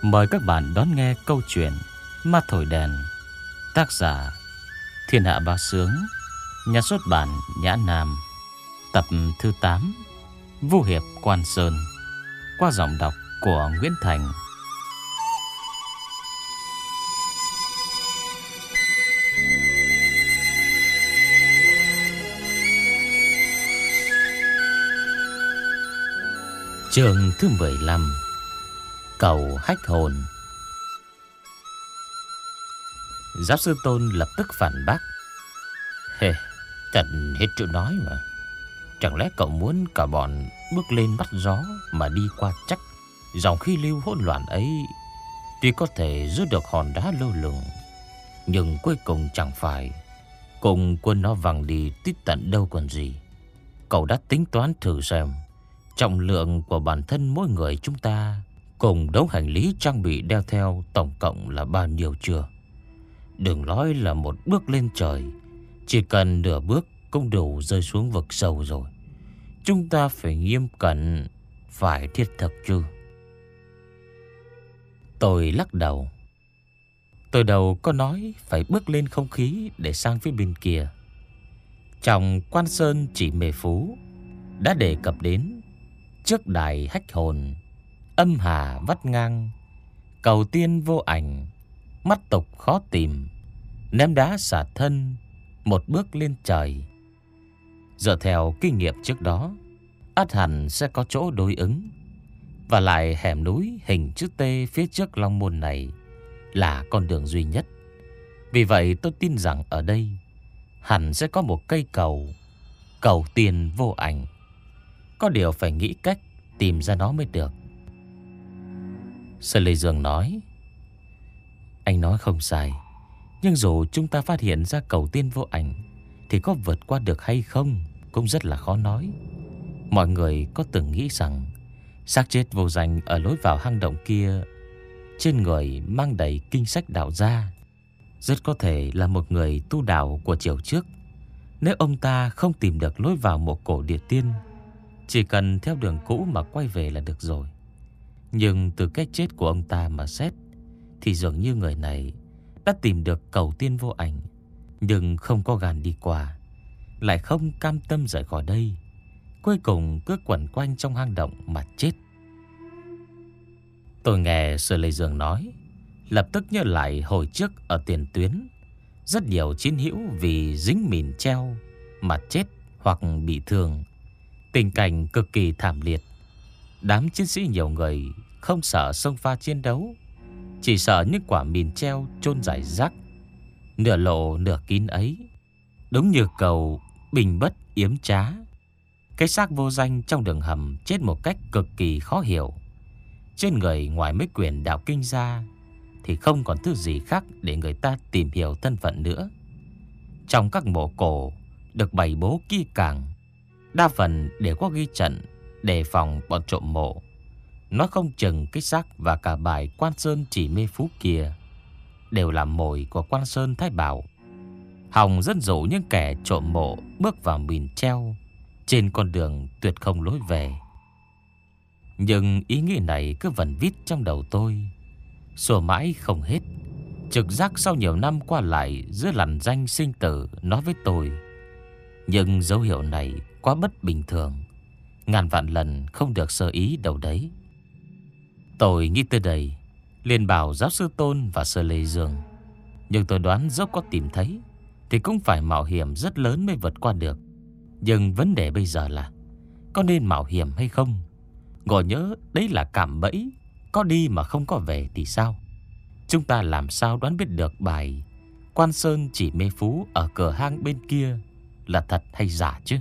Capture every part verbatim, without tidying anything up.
Mời các bạn đón nghe câu chuyện Ma Thổi Đèn. Tác giả Thiên Hạ Bá Sướng, nhà xuất bản Nhã Nam. Tập thứ tám, Vu Hiệp Quan Sơn, qua giọng đọc của Nguyễn Thành. Chương thứ mười lăm, Cầu Hách Hồn. Giáo sư Tôn lập tức phản bác: Hề, thật hết chỗ nói mà. Chẳng lẽ cậu muốn cả bọn bước lên bắt gió mà đi qua chắc dòng khí lưu hỗn loạn ấy? Tuy có thể giữ được hòn đá lơ lửng, nhưng cuối cùng chẳng phải cùng quân nó văng đi tít tận đâu còn gì. Cậu đã tính toán thử xem trọng lượng của bản thân mỗi người chúng ta cùng đống hành lý trang bị đeo theo tổng cộng là bao nhiêu chưa? Đừng nói là một bước lên trời, chỉ cần nửa bước cũng đủ rơi xuống vực sâu rồi. Chúng ta phải nghiêm cẩn, phải thiết thực chứ? Tôi lắc đầu. Tôi đâu có nói phải bước lên không khí để sang phía bên kia. Trong Quan Sơn Chỉ Mê Phú đã đề cập đến trước đài hách hồn, âm hà vắt ngang, cầu tiên vô ảnh, mắt tục khó tìm, ném đá xả thân, một bước lên trời. Dựa theo kinh nghiệm trước đó, ắt hẳn sẽ có chỗ đối ứng. Và lại hẻm núi hình chữ T phía trước Long Môn này là con đường duy nhất. Vì vậy tôi tin rằng ở đây hẳn sẽ có một cây cầu, cầu tiên vô ảnh. Có điều phải nghĩ cách tìm ra nó mới được. Sơn Lê Dương nói: Anh nói không sai, nhưng dù chúng ta phát hiện ra cầu tiên vô ảnh thì có vượt qua được hay không cũng rất là khó nói. Mọi người có từng nghĩ rằng xác chết vô danh ở lối vào hang động kia trên người mang đầy kinh sách đạo gia, rất có thể là một người tu đạo của triều trước. Nếu ông ta không tìm được lối vào mộ cổ địa tiên, chỉ cần theo đường cũ mà quay về là được rồi. Nhưng từ cách chết của ông ta mà xét thì dường như người này đã tìm được cầu tiên vô ảnh, nhưng không có gan đi qua, lại không cam tâm rời khỏi đây, cuối cùng cứ quẩn quanh trong hang động mà chết. Tôi nghe Sở Lê Dương nói, lập tức nhớ lại hồi trước ở tiền tuyến, rất nhiều chiến hữu vì dính mìn treo mà chết hoặc bị thương, tình cảnh cực kỳ thảm liệt. Đám chiến sĩ nhiều người không sợ xông pha chiến đấu, chỉ sợ những quả mìn treo chôn rải rác, nửa lộ nửa kín ấy, đúng như cầu Bình Bất Yếm Trá. Cái xác vô danh trong đường hầm chết một cách cực kỳ khó hiểu. Trên người ngoài mấy quyển đạo kinh ra thì không còn thứ gì khác để người ta tìm hiểu thân phận nữa. Trong các mộ cổ được bày bố kỹ càng, đa phần đều có ghi trận đề phòng bọn trộm mộ. Nó không chừng cái xác và cả bài Quan Sơn Chỉ Mê Phú kia đều là mồi của Quan Sơn Thái Bảo, hòng dẫn dụ những kẻ trộm mộ bước vào mìn treo trên con đường tuyệt không lối về. Nhưng ý nghĩ này cứ vẩn vít trong đầu tôi, sủa mãi không hết. Trực giác sau nhiều năm qua lại giữa lằn danh sinh tử nói với tôi, nhưng dấu hiệu này quá bất bình thường, ngàn vạn lần không được sơ ý đâu đấy. Tôi nghĩ tới đây liền bảo giáo sư Tôn và Sở Lê Dương, nhưng tôi đoán dẫu có tìm thấy thì cũng phải mạo hiểm rất lớn mới vượt qua được. Nhưng vấn đề bây giờ là có nên mạo hiểm hay không? Ngồi nhớ đấy là cạm bẫy, có đi mà không có về thì sao? Chúng ta làm sao đoán biết được bài Quan Sơn Chỉ Mê Phú ở cửa hang bên kia là thật hay giả chứ?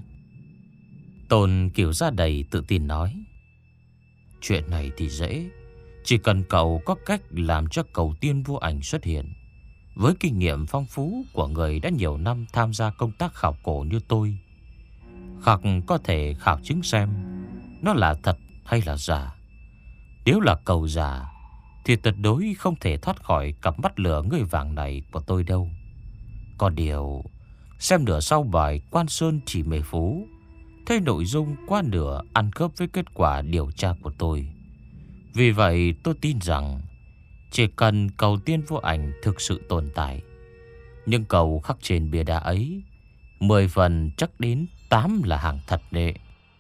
Tôn kiểu ra đầy tự tin nói: Chuyện này thì dễ, chỉ cần cậu có cách làm cho cầu tiên vô ảnh xuất hiện. Với kinh nghiệm phong phú của người đã nhiều năm tham gia công tác khảo cổ như tôi, hoặc có thể khảo chứng xem nó là thật hay là giả. Nếu là cầu giả thì tuyệt đối không thể thoát khỏi cặp mắt lửa người vàng này của tôi đâu. Có điều xem nửa sau bài Quan Sơn Chỉ Mê Phú, thấy nội dung qua nửa ăn khớp với kết quả điều tra của tôi. Vì vậy tôi tin rằng Chỉ cần cầu tiên vô ảnh thực sự tồn tại, nhưng cầu khắc trên bia đá ấy mười phần chắc đến tám là hàng thật đệ.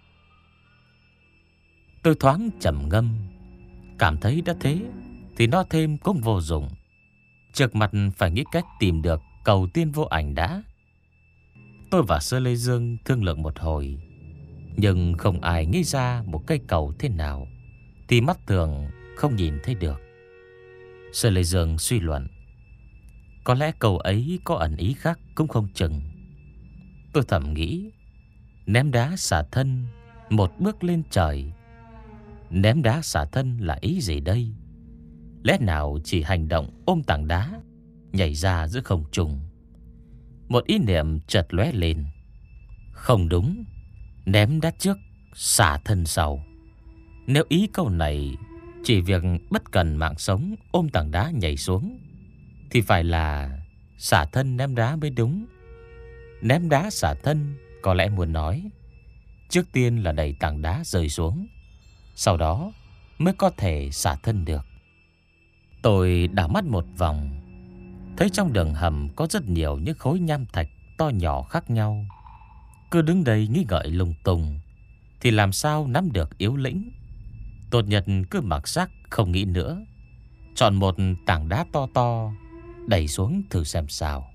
Tôi thoáng trầm ngâm, cảm thấy đã thế thì nói thêm cũng vô dụng. Trước mặt phải nghĩ cách tìm được cầu tiên vô ảnh đã. Tôi và Sơ Lê Dương thương lượng một hồi, nhưng không ai nghĩ ra một cây cầu thế nào thì mắt thường không nhìn thấy được. Sơ Lê Dương suy luận, có lẽ cầu ấy có ẩn ý khác cũng không chừng. Tôi thầm nghĩ, ném đá xả thân, một bước lên trời. Ném đá xả thân là ý gì đây? Lẽ nào chỉ hành động ôm tảng đá nhảy ra giữa không trung? Một ý niệm chợt lóe lên. Không đúng, ném đá trước, xả thân sau. Nếu ý câu này chỉ việc bất cần mạng sống ôm tảng đá nhảy xuống thì phải là xả thân ném đá mới đúng. Ném đá xả thân có lẽ muốn nói trước tiên là đẩy tảng đá rơi xuống, sau đó mới có thể xả thân được. Tôi đảo mắt một vòng, thấy trong đường hầm có rất nhiều những khối nham thạch to nhỏ khác nhau. Cứ đứng đây nghĩ ngợi lung tung thì làm sao nắm được yếu lĩnh. Tốt nhất cứ mặc xác không nghĩ nữa, chọn một tảng đá to to đẩy xuống thử xem sao.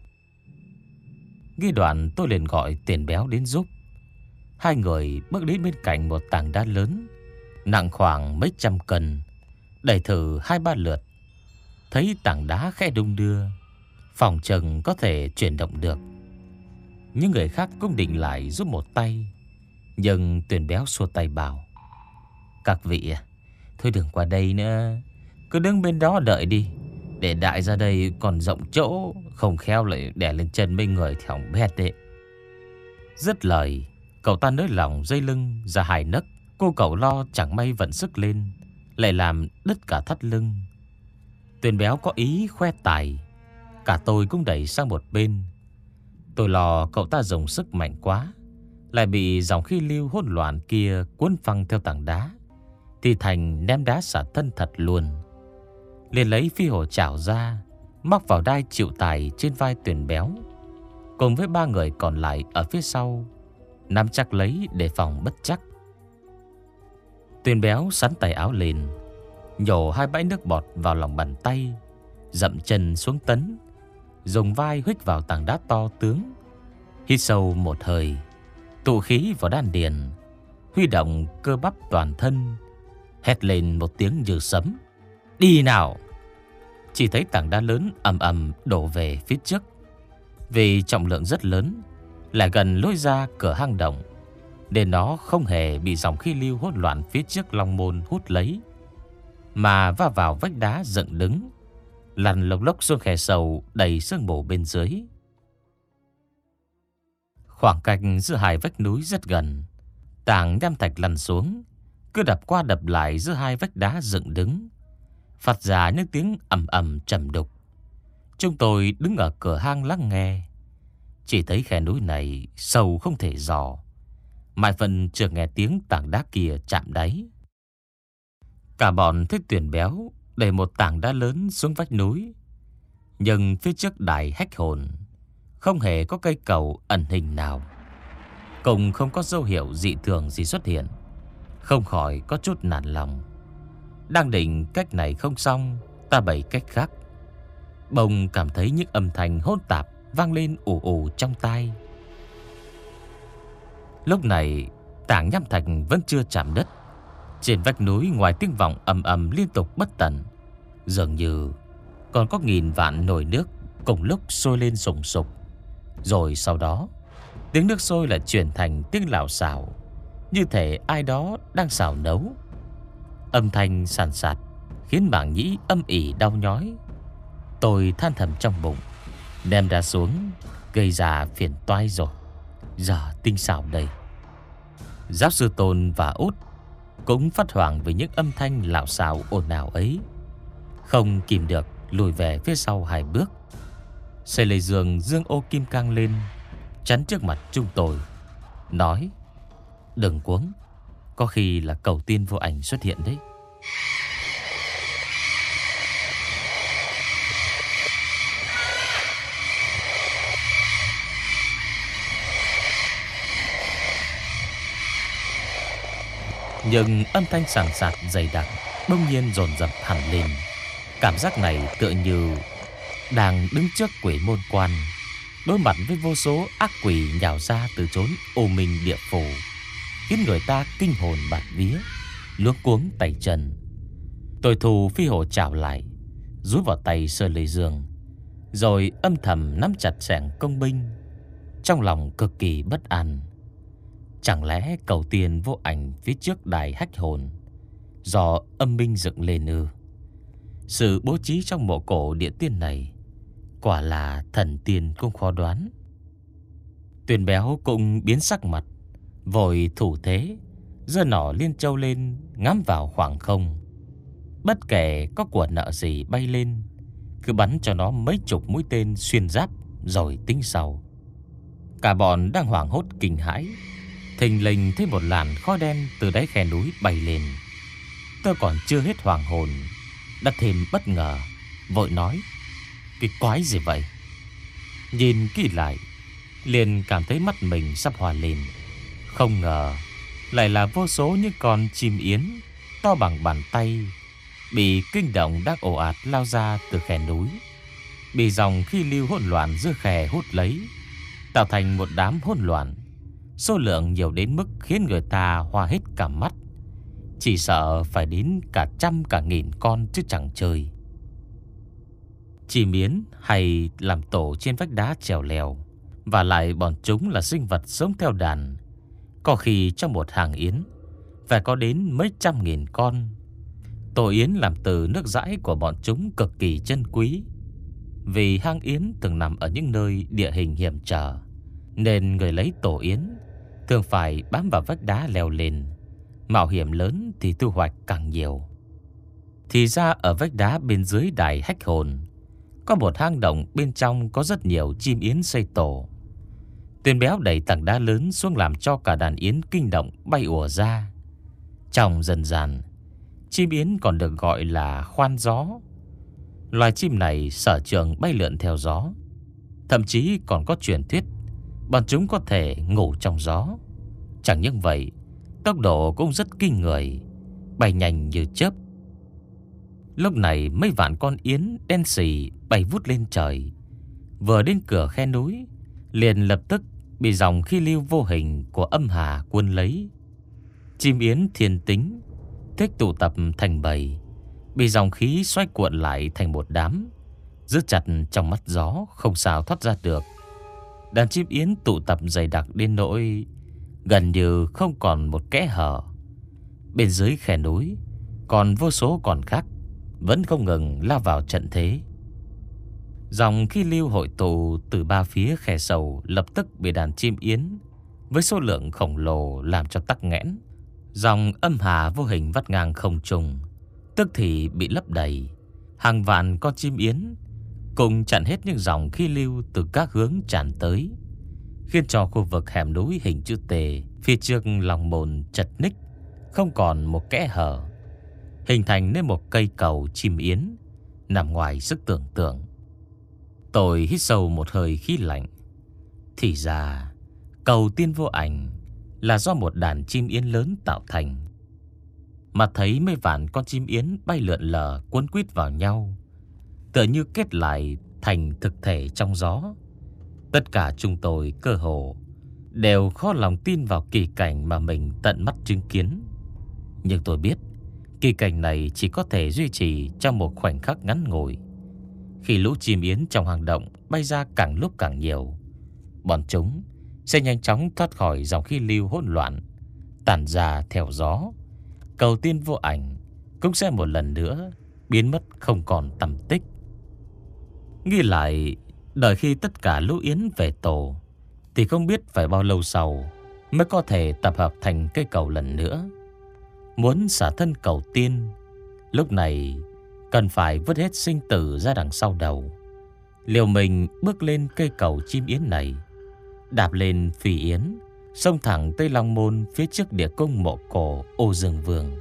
Nghĩ đoạn tôi liền gọi Tiền Béo đến giúp. Hai người bước đến bên cạnh một tảng đá lớn nặng khoảng mấy trăm cân, đẩy thử hai ba lượt. Thấy tảng đá khẽ đung đưa, phòng chừng có thể chuyển động được. Những người khác cũng định lại giúp một tay, nhưng Tiền Béo xua tay bảo, các vị à, thôi đừng qua đây nữa, cứ đứng bên đó đợi đi. Để đại ra đây còn rộng chỗ, không khéo lại đè lên chân mấy người thì hỏng bét đấy. Dứt lời, cậu ta nới lỏng dây lưng ra hai nấc. Cô cậu lo chẳng may vận sức lên, lại làm đứt cả thắt lưng. Tiền Béo có ý khoe tài, cả tôi cũng đẩy sang một bên. Tôi lo cậu ta dùng sức mạnh quá, lại bị dòng khí lưu hỗn loạn kia cuốn phăng theo tảng đá, thì thành ném đá xả thân thật luôn. Liền lấy phi hổ chảo ra, móc vào đai chịu tài trên vai Tiền Béo, cùng với ba người còn lại ở phía sau nắm chắc lấy để phòng bất chắc. Tiền Béo sắn tay áo lên, nhổ hai bãi nước bọt vào lòng bàn tay, dậm chân xuống tấn, dùng vai huých vào tảng đá to tướng. Hít sâu một hơi, tụ khí vào đan điền, huy động cơ bắp toàn thân, hét lên một tiếng như sấm, đi nào. Chỉ thấy tảng đá lớn ầm ầm đổ về phía trước. Vì trọng lượng rất lớn, lại gần lối ra cửa hang động, nên nó không hề bị dòng khí lưu hỗn loạn phía trước long môn hút lấy, mà va vào vách đá dựng đứng, lăn lộc lốc xuống khe sâu đầy sương mù bên dưới. Khoảng cách giữa hai vách núi rất gần, tảng nham thạch lăn xuống, cứ đập qua đập lại giữa hai vách đá dựng đứng, phát ra những tiếng ầm ầm trầm đục. Chúng tôi đứng ở cửa hang lắng nghe, chỉ thấy khe núi này sâu không thể dò, mãi vẫn chưa nghe tiếng tảng đá kia chạm đáy. Cả bọn thấy Tiền Béo đẩy một tảng đá lớn xuống vách núi, nhưng phía trước đài hách hồn không hề có cây cầu ẩn hình nào, cùng không có dấu hiệu dị thường gì xuất hiện. Không khỏi có chút nản lòng. Đang định cách này không xong, ta bày cách khác. Bỗng cảm thấy những âm thanh hỗn tạp vang lên ù ù trong tai. Lúc này tảng nham thạch vẫn chưa chạm đất. Trên vách núi ngoài tiếng vọng ầm ầm liên tục bất tận, dường như còn có nghìn vạn nồi nước cùng lúc sôi lên sùng sục. Rồi sau đó tiếng nước sôi lại chuyển thành tiếng lạo xạo, như thể ai đó đang xào nấu. Âm thanh sàn sạt khiến mảng nhĩ âm ỉ đau nhói. Tôi than thầm trong bụng, đem đá xuống gây ra phiền toái rồi, giờ tinh xảo đây. Giáo sư Tôn và Út cũng phát hoảng với những âm thanh lạo xạo ồn ào ấy, không kìm được lùi về phía sau hai bước. Sê Lê Dương dương ô kim cang lên, chắn trước mặt chúng tôi, nói: đừng cuống, có khi là cầu tiên vô ảnh xuất hiện đấy. Nhưng âm thanh sàn sạt dày đặc bỗng nhiên dồn dập hẳn lên. Cảm giác này tựa như đang đứng trước quỷ môn quan, đối mặt với vô số ác quỷ nhào ra từ chốn ô minh địa phủ, khiến người ta kinh hồn bạt vía, luống cuống tay chân. Tôi thu phi hổ chảo lại, rút vào tay Sơ Lê Dương, rồi âm thầm nắm chặt xẻng công binh, trong lòng cực kỳ bất an. Chẳng lẽ cầu tiền vô ảnh phía trước đài hách hồn do âm binh dựng lên ư? Sự bố trí trong mộ cổ địa tiên này quả là thần tiên cũng khó đoán. Tuyền Béo cũng biến sắc mặt, vội thủ thế, giơ nỏ liên châu lên ngắm vào khoảng không. Bất kể có của nợ gì bay lên, cứ bắn cho nó mấy chục mũi tên xuyên giáp rồi tính sau. Cả bọn đang hoảng hốt kinh hãi, thình lình thấy một làn khói đen từ đáy khe núi bay lên. Tôi còn chưa hết hoàng hồn, đã thêm bất ngờ, vội nói: cái quái gì vậy? Nhìn kỹ lại, liền cảm thấy mắt mình sắp hòa lên. Không ngờ lại là vô số những con chim yến to bằng bàn tay, bị kinh động đang ồ ạt lao ra từ khe núi, bị dòng khí lưu hỗn loạn giữa khe hút lấy, tạo thành một đám hỗn loạn. Số lượng nhiều đến mức khiến người ta hoa hết cả mắt, chỉ sợ phải đến cả trăm cả nghìn con chứ chẳng chơi. Chim yến hay làm tổ trên vách đá trèo lèo, và lại bọn chúng là sinh vật sống theo đàn, có khi trong một hàng yến phải có đến mấy trăm nghìn con. Tổ yến làm từ nước dãi của bọn chúng cực kỳ chân quý, vì hang yến thường nằm ở những nơi địa hình hiểm trở, nên người lấy tổ yến thường phải bám vào vách đá leo lên. Mạo hiểm lớn thì thu hoạch càng nhiều. Thì ra ở vách đá bên dưới đài hách hồn có một hang động, bên trong có rất nhiều chim yến xây tổ. Tuyền Béo đẩy tảng đá lớn xuống làm cho cả đàn yến kinh động bay ùa ra. Trong dân gian, chim yến còn được gọi là khoan gió. Loài chim này sở trường bay lượn theo gió, thậm chí còn có truyền thuyết bọn chúng có thể ngủ trong gió. Chẳng những vậy, tốc độ cũng rất kinh người, bay nhanh như chớp. Lúc này mấy vạn con yến đen xì bay vút lên trời, vừa đến cửa khe núi liền lập tức bị dòng khí lưu vô hình của âm hà cuốn lấy. Chim yến thiên tính thích tụ tập thành bầy, bị dòng khí xoay cuộn lại thành một đám, giữ chặt trong mắt gió, không sao thoát ra được. Đàn chim yến tụ tập dày đặc đến nỗi gần như không còn một kẽ hở. Bên dưới khe núi còn vô số con khác vẫn không ngừng lao vào trận thế. Dòng khí lưu hội tụ từ ba phía khe sâu lập tức bị đàn chim yến với số lượng khổng lồ làm cho tắc nghẽn. Dòng âm hà vô hình vắt ngang không trung tức thì bị lấp đầy. Hàng vạn con chim yến cùng chặn hết những dòng khí lưu từ các hướng tràn tới, khiến cho khu vực hẻm núi hình chữ T phía trước lòng mồn chật ních, không còn một kẽ hở, hình thành nên một cây cầu chim yến nằm ngoài sức tưởng tượng. Tôi hít sâu một hơi khí lạnh. Thì ra cầu tiên vô ảnh là do một đàn chim yến lớn tạo thành. Mà thấy mấy vạn con chim yến bay lượn lờ cuốn quýt vào nhau, tựa như kết lại thành thực thể trong gió. Tất cả chúng tôi cơ hồ đều khó lòng tin vào kỳ cảnh mà mình tận mắt chứng kiến. Nhưng tôi biết kỳ cảnh này chỉ có thể duy trì trong một khoảnh khắc ngắn ngủi. Khi lũ chim yến trong hang động bay ra càng lúc càng nhiều, bọn chúng sẽ nhanh chóng thoát khỏi dòng khí lưu hỗn loạn, tản ra theo gió. Cầu tiên vô ảnh cũng sẽ một lần nữa biến mất không còn tăm tích. Nghĩ lại, đợi khi tất cả lũ yến về tổ thì không biết phải bao lâu sau mới có thể tập hợp thành cây cầu lần nữa. Muốn xả thân cầu tiên, lúc này cần phải vứt hết sinh tử ra đằng sau đầu, liều mình bước lên cây cầu chim yến này, đạp lên phi yến, xông thẳng tới Long Môn phía trước địa cung mộ cổ Ô Dương Vương.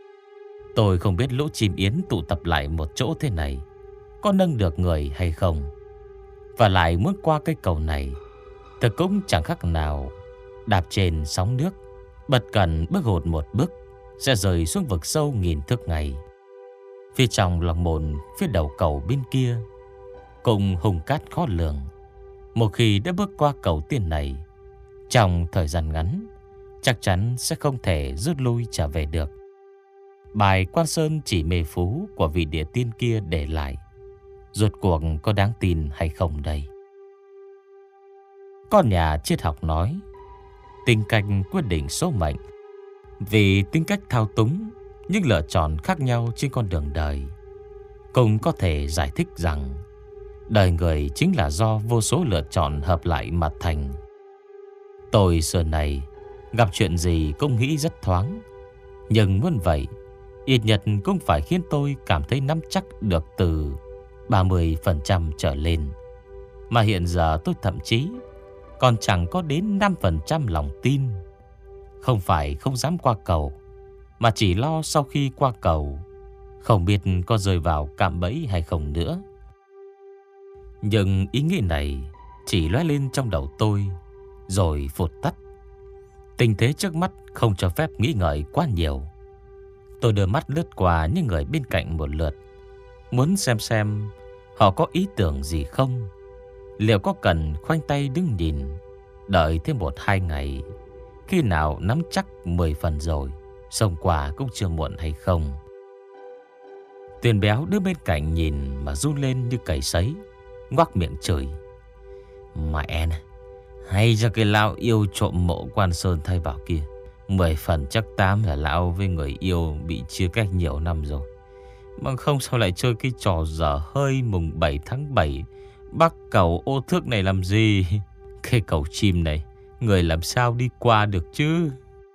Tôi không biết lũ chim yến tụ tập lại một chỗ thế này có nâng được người hay không, và lại muốn qua cây cầu này thật cũng chẳng khác nào đạp trên sóng nước, bật cần bước hụt một bước sẽ rơi xuống vực sâu nghìn thước ngay. Phía trong lòng mồn, phía đầu cầu bên kia cùng hùng cát khó lường. Một khi đã bước qua cầu tiên này, trong thời gian ngắn chắc chắn sẽ không thể rút lui trở về được. Bài Quan Sơn chỉ mê phú của vị địa tiên kia để lại, rốt cuộc có đáng tin hay không đây? Con nhà triết học nói, tính cách quyết định số mệnh. Vì tính cách thao túng những lựa chọn khác nhau trên con đường đời, cũng có thể giải thích rằng đời người chính là do vô số lựa chọn hợp lại mà thành. Tôi xưa này gặp chuyện gì cũng nghĩ rất thoáng, nhưng muốn vậy ít nhất cũng phải khiến tôi cảm thấy nắm chắc được từ ba mươi phần trăm trở lên. Mà hiện giờ tôi thậm chí còn chẳng có đến năm phần trăm lòng tin. Không phải không dám qua cầu, mà chỉ lo sau khi qua cầu không biết có rơi vào cạm bẫy hay không nữa. Nhưng ý nghĩ này chỉ lóe lên trong đầu tôi rồi vụt tắt. Tình thế trước mắt không cho phép nghĩ ngợi quá nhiều. Tôi đưa mắt lướt qua những người bên cạnh một lượt, muốn xem xem họ có ý tưởng gì không. Liệu có cần khoanh tay đứng nhìn, đợi thêm một hai ngày, khi nào nắm chắc mười phần rồi, xông qua cũng chưa muộn hay không? Tuyền béo đứng bên cạnh nhìn mà run lên như cầy sấy, ngoác miệng chửi: mẹ nè, hay cho cái lão yêu trộm mộ Quan Sơn thay bảo kia. Mười phần chắc tám là lão với người yêu bị chia cách nhiều năm rồi. Mà không sao lại chơi cái trò dở hơi mùng bảy tháng bảy bắc cầu ô thước này làm gì? Cái cầu chim này người làm sao đi qua được chứ?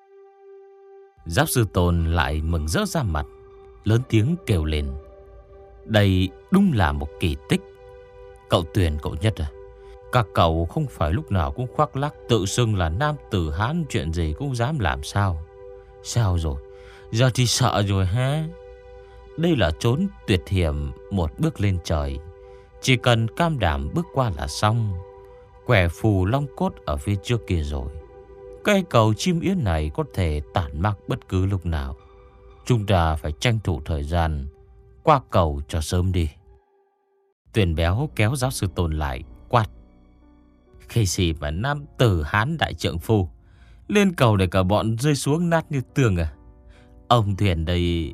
Giáo sư Tôn lại mừng rỡ ra mặt, lớn tiếng kêu lên: đây đúng là một kỳ tích. Cậu Tuyền, cậu Nhất à, các cậu không phải lúc nào cũng khoác lác tự xưng là nam tử Hán, chuyện gì cũng dám làm sao? Sao rồi? Giờ thì sợ rồi ha? Đây là chốn tuyệt hiểm một bước lên trời, chỉ cần cam đảm bước qua là xong. Quẻ phù long cốt ở phía trước kia rồi. Cây cầu chim yến này có thể tản mát bất cứ lúc nào. Chúng ta phải tranh thủ thời gian qua cầu cho sớm đi. Tuyền béo kéo giáo sư Tôn lại quát: cái gì mà nam tử Hán đại trượng phu, lên cầu để cả bọn rơi xuống nát như tường à? Ông Thuyền đây...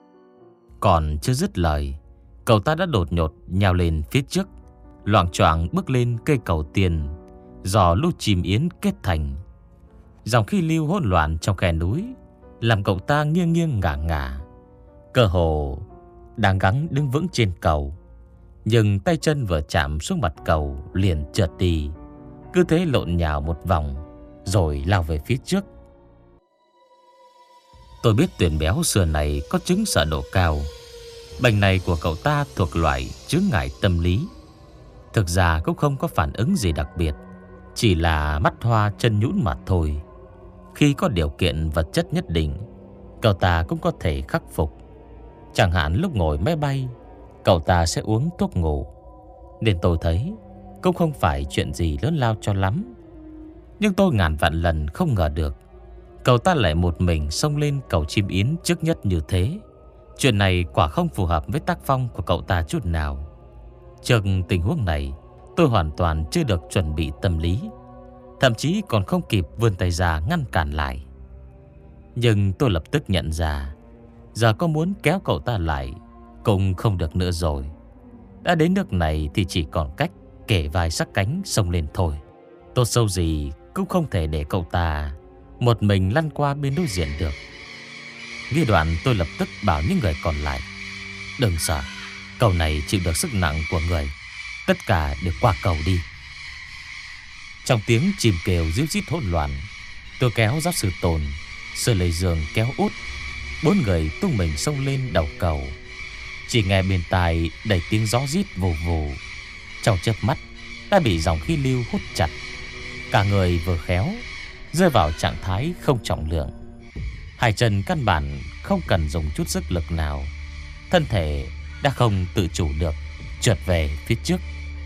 Còn chưa dứt lời, cậu ta đã đột nhột nhào lên phía trước, loạng choạng bước lên cây cầu tiền do lũ chim yến kết thành. Dòng khí lưu hỗn loạn trong khe núi làm cậu ta nghiêng nghiêng ngả ngả, cơ hồ đang gắng đứng vững trên cầu, nhưng tay chân vừa chạm xuống mặt cầu liền trượt đi, cứ thế lộn nhào một vòng rồi lao về phía trước. Tôi biết Tuyền béo xưa này có chứng sợ độ cao. Bệnh này của cậu ta thuộc loại chướng ngại tâm lý. Thực ra cũng không có phản ứng gì đặc biệt, chỉ là mắt hoa chân nhũn mà thôi. Khi có điều kiện vật chất nhất định, cậu ta cũng có thể khắc phục. Chẳng hạn lúc ngồi máy bay, cậu ta sẽ uống thuốc ngủ, nên tôi thấy cũng không phải chuyện gì lớn lao cho lắm. Nhưng tôi ngàn vạn lần không ngờ được cậu ta lại một mình xông lên cầu chim yến trước nhất như thế. Chuyện này quả không phù hợp với tác phong của cậu ta chút nào. Trước tình huống này, tôi hoàn toàn chưa được chuẩn bị tâm lý, thậm chí còn không kịp vươn tay ra ngăn cản lại. Nhưng tôi lập tức nhận ra, giờ có muốn kéo cậu ta lại cũng không được nữa rồi. Đã đến nước này thì chỉ còn cách kể vai sát cánh xông lên thôi. Tốt sâu gì cũng không thể để cậu ta một mình lăn qua bên đối diện được. Nghĩ đoạn, tôi lập tức bảo những người còn lại: đừng sợ, cầu này chịu được sức nặng của người, tất cả đều qua cầu đi. Trong tiếng chim kêu ríu rít hỗn loạn, tôi kéo giáo sư Tồn, Sơ Lê Dương kéo Út, bốn người tung mình xông lên đầu cầu. Chỉ nghe bên tai đầy tiếng gió rít vù vù, trong chớp mắt đã bị dòng khí lưu hút chặt. Cả người vừa khéo rơi vào trạng thái không trọng lượng, hai chân căn bản không cần dùng chút sức lực nào, thân thể đã không tự chủ được trượt về phía trước.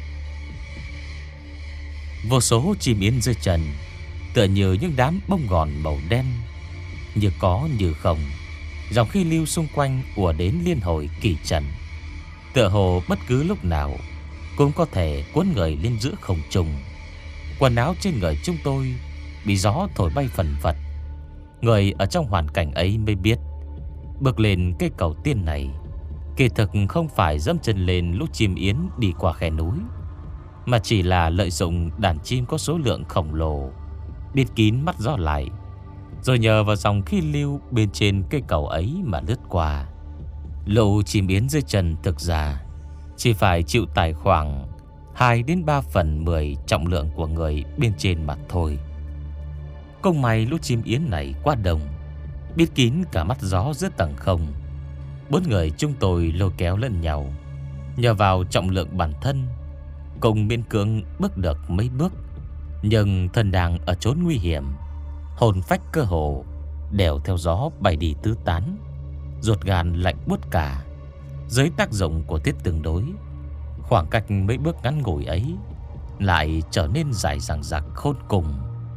Vô số chim yến dưới chân tựa như những đám bông gòn màu đen, như có như không, Dòng khí lưu xung quanh ùa đến liên hồi kỳ trần, tựa hồ bất cứ lúc nào cũng có thể cuốn người lên giữa không trung. Quần áo trên người chúng tôi bị gió thổi bay phần phật. Người ở trong hoàn cảnh ấy mới biết, bước lên cây cầu tiên này kỳ thực không phải dẫm chân lên lúc chim yến đi qua khe núi, mà chỉ là lợi dụng đàn chim có số lượng khổng lồ, bịt kín mắt gió lại, rồi nhờ vào dòng khí lưu bên trên cây cầu ấy mà lướt qua. Lũ chim yến dưới chân thực ra chỉ phải chịu tải khoảng hai đến ba phần mười trọng lượng của người bên trên mặt thôi. Công may lũ chim yến này quá đông, bịt kín cả mắt gió giữa tầng không. Bốn người chúng tôi lôi kéo lẫn nhau, nhờ vào trọng lượng bản thân cùng miễn cưỡng bước được mấy bước. Nhưng thân đang ở chốn nguy hiểm, hồn phách cơ hồ đều theo gió bay đi tứ tán, ruột gan lạnh buốt cả. Dưới tác dụng của tiết tương đối, khoảng cách mấy bước ngắn ngủi ấy lại trở nên dài dằng dặc khôn cùng.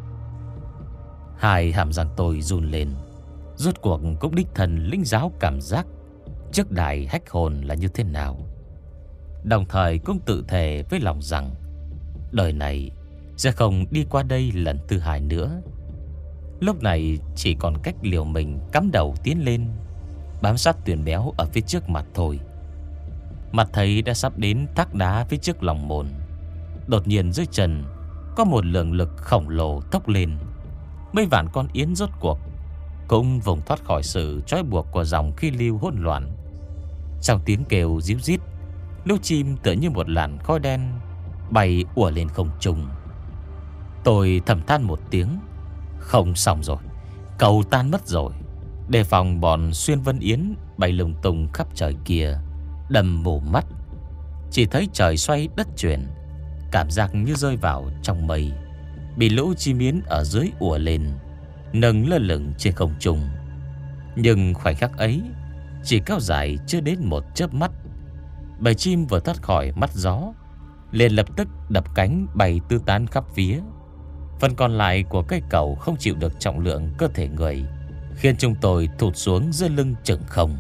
Hai hàm răng tôi run lên, rốt cuộc cũng đích thân lĩnh giáo cảm giác trước đài hách hồn là như thế nào. Đồng thời cũng tự thề với lòng rằng đời này sẽ không đi qua đây lần thứ hai nữa. Lúc này chỉ còn cách liều mình cắm đầu tiến lên, bám sát Tuyền Béo ở phía trước mặt thôi. Mặt thấy đã sắp đến thác đá phía trước lòng mồn. Đột nhiên dưới chân có một lượng lực khổng lồ tốc lên. Mấy vạn con yến rốt cuộc cũng vùng thoát khỏi sự trói buộc của dòng khí lưu hỗn loạn. Trong tiếng kêu ríu rít, lũ chim tựa như một làn khói đen bay ùa lên không trung. Tôi thầm than một tiếng, không xong rồi, cầu tan mất rồi. Đề phòng bọn xuyên vân yến bay lung tung khắp trời kia, đầm mù mắt. Chỉ thấy trời xoay đất chuyển, cảm giác như rơi vào trong mây, bị lũ chim yến ở dưới ùa lên, nâng lơ lửng trên không trung. Nhưng khoảnh khắc ấy chỉ kéo dài chưa đến một chớp mắt. Bầy chim vừa thoát khỏi mắt gió liền lập tức đập cánh bay tứ tán khắp phía. Phần còn lại của cây cầu không chịu được trọng lượng cơ thể người, khiến chúng tôi thụt xuống giữa lưng chừng không.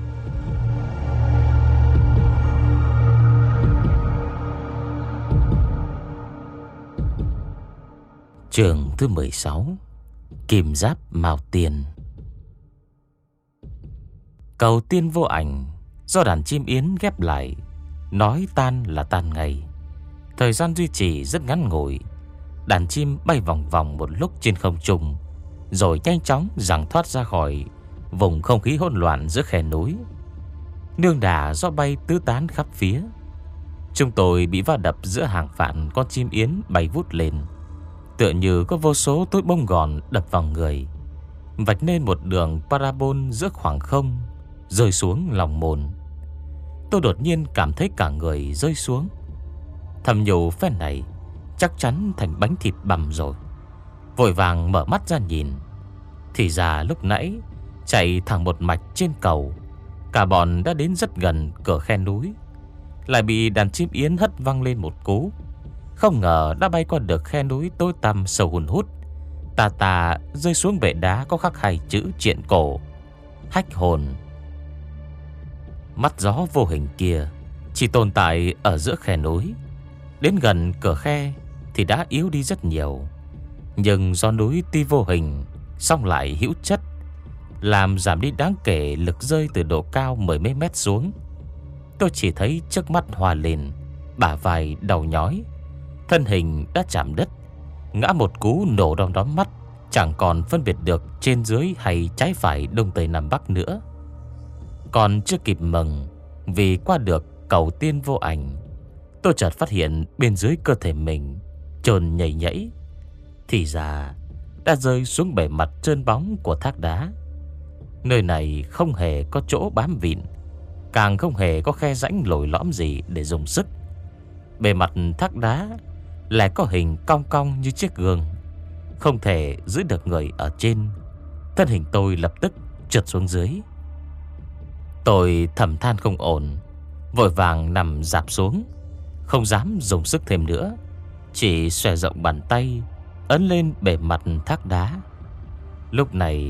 Chương thứ mười sáu, Kim Giáp Mao Tiền. Cầu tiên vô ảnh do đàn chim yến ghép lại, nói tan là tan ngay. Thời gian duy trì rất ngắn ngủi. Đàn chim bay vòng vòng một lúc trên không trung, rồi nhanh chóng giằng thoát ra khỏi vùng không khí hỗn loạn giữa khe núi. Nương đà do bay tứ tán khắp phía, chúng tôi bị va đập giữa hàng vạn con chim yến bay vút lên, tựa như có vô số túi bông gòn đập vào người, vạch nên một đường parabol giữa khoảng không, rơi xuống lòng mồn. Tôi đột nhiên cảm thấy cả người rơi xuống, thầm nhủ phen này chắc chắn thành bánh thịt bằm rồi. Vội vàng mở mắt ra nhìn, thì ra lúc nãy chạy thẳng một mạch trên cầu, cả bọn đã đến rất gần cửa khe núi, lại bị đàn chim yến hất văng lên một cú. Không ngờ đã bay qua được khe núi tối tăm sâu hun hút, tà tà rơi xuống bệ đá có khắc hai chữ triện cổ: hách hồn. Mắt gió vô hình kia chỉ tồn tại ở giữa khe núi, đến gần cửa khe thì đã yếu đi rất nhiều. Nhưng do núi tuy vô hình song lại hữu chất, làm giảm đi đáng kể lực rơi từ độ cao mười mấy mét xuống. Tôi chỉ thấy trước mắt hoa lên, bả vai đầu nhói, thân hình đã chạm đất, ngã một cú nổ đom đóm mắt, chẳng còn phân biệt được trên dưới hay trái phải đông tây nam bắc nữa. Còn chưa kịp mừng vì qua được cầu tiên vô ảnh, tôi chợt phát hiện bên dưới cơ thể mình chồn nhảy nhảy, thì ra đã rơi xuống bề mặt trơn bóng của thác đá. Nơi này không hề có chỗ bám vịn, càng không hề có khe rãnh lồi lõm gì để dùng sức. Bề mặt thác đá lại có hình cong cong như chiếc gương, không thể giữ được người ở trên. Thân hình tôi lập tức trượt xuống dưới. Tôi thầm than không ổn, vội vàng nằm rạp xuống, không dám dùng sức thêm nữa, chỉ xòe rộng bàn tay ấn lên bề mặt thác đá. Lúc này